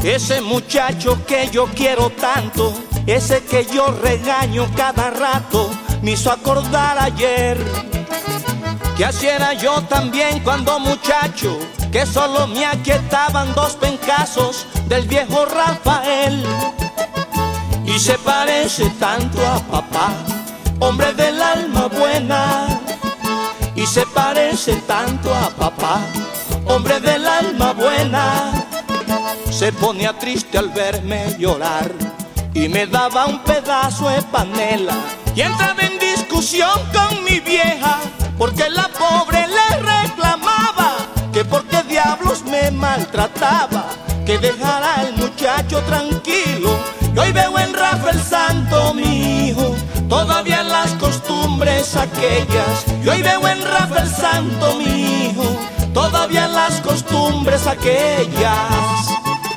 Ese muchacho que yo quiero tanto, ese que yo regaño cada rato, me hizo acordar ayer que así era yo también cuando muchacho, que solo me aquietaban dos pencazos del viejo Rafael. Y se parece tanto a papá, hombre del alma buena. Y se parece tanto a papá, hombre del alma buena. Se ponía triste al verme llorar y me daba un pedazo de panela. Y entraba en discusión con mi vieja, porque la pobre le reclamaba que por qué diablos me maltrataba, que dejara al muchacho tranquilo. Y hoy veo en Rafael Santo, mi hijo, todavía las costumbres aquellas. Y hoy veo en Rafael Santo, mi hijo, todavía las costumbres aquellas.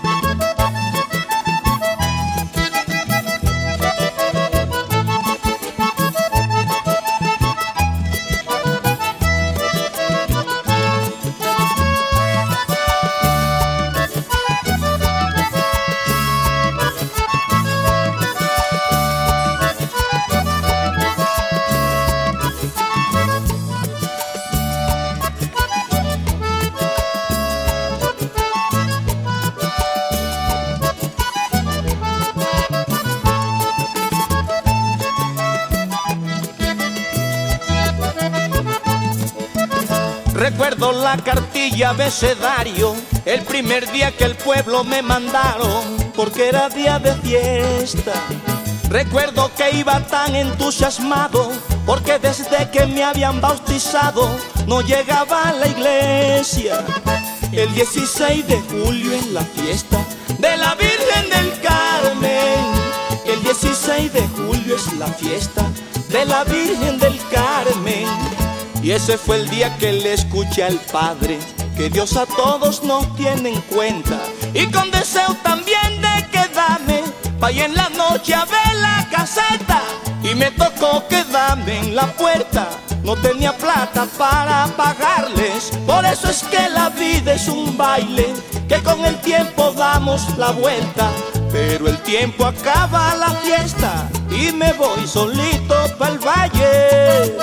Recuerdo la cartilla abecedario, el primer día que el pueblo me mandaron, porque era día de fiesta. Recuerdo que iba tan entusiasmado, porque desde que me habían bautizado no llegaba a la iglesia. El 16 de julio en la fiesta de la Virgen del Carmen. El 16 de julio es la fiesta de la Virgen del Carmen. Y ese fue el día que le escuché al Padre que Dios a todos nos tiene en cuenta. Y con deseo también de quedarme pa' y en la noche a ver la caseta. Y me tocó quedarme en la puerta, no tenía plata para pagarles. Por eso es que la vida es un baile, que con el tiempo damos la vuelta. Pero el tiempo acaba la fiesta y me voy solito pa'l valle.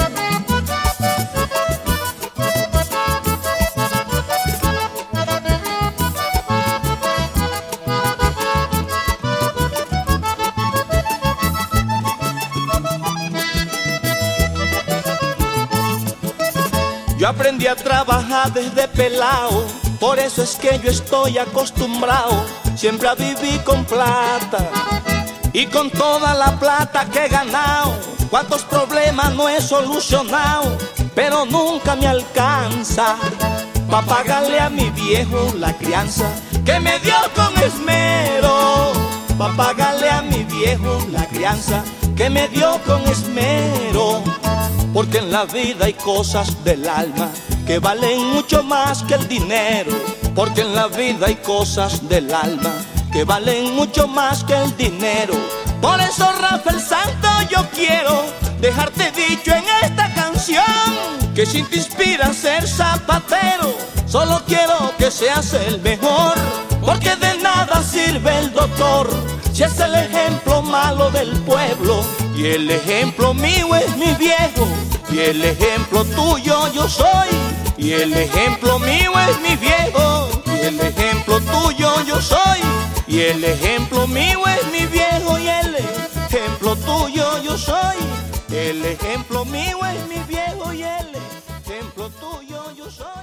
Yo aprendí a trabajar desde pelao, por eso es que yo estoy acostumbrado siempre a vivir con plata. Y con toda la plata que he ganado, cuántos problemas no he solucionado, pero nunca me alcanza pa' pagarle a mi viejo la crianza que me dio con esmero. Pa' pagarle a mi viejo la crianza que me dio con esmero. Porque en la vida hay cosas del alma que valen mucho más que el dinero. Porque en la vida hay cosas del alma que valen mucho más que el dinero. Por eso, Rafael Santo, yo quiero dejarte dicho en esta canción que si te inspira a ser zapatero, solo quiero que seas el mejor. Porque de nada sirve el doctor si es el ejemplo malo del pueblo. Y el ejemplo mío es mi viejo, y el ejemplo tuyo yo soy. Y el ejemplo mío es mi viejo, y el ejemplo tuyo yo soy. Y el ejemplo mío es mi viejo, y el ejemplo tuyo yo soy. El ejemplo mío es mi viejo, y el ejemplo tuyo yo soy.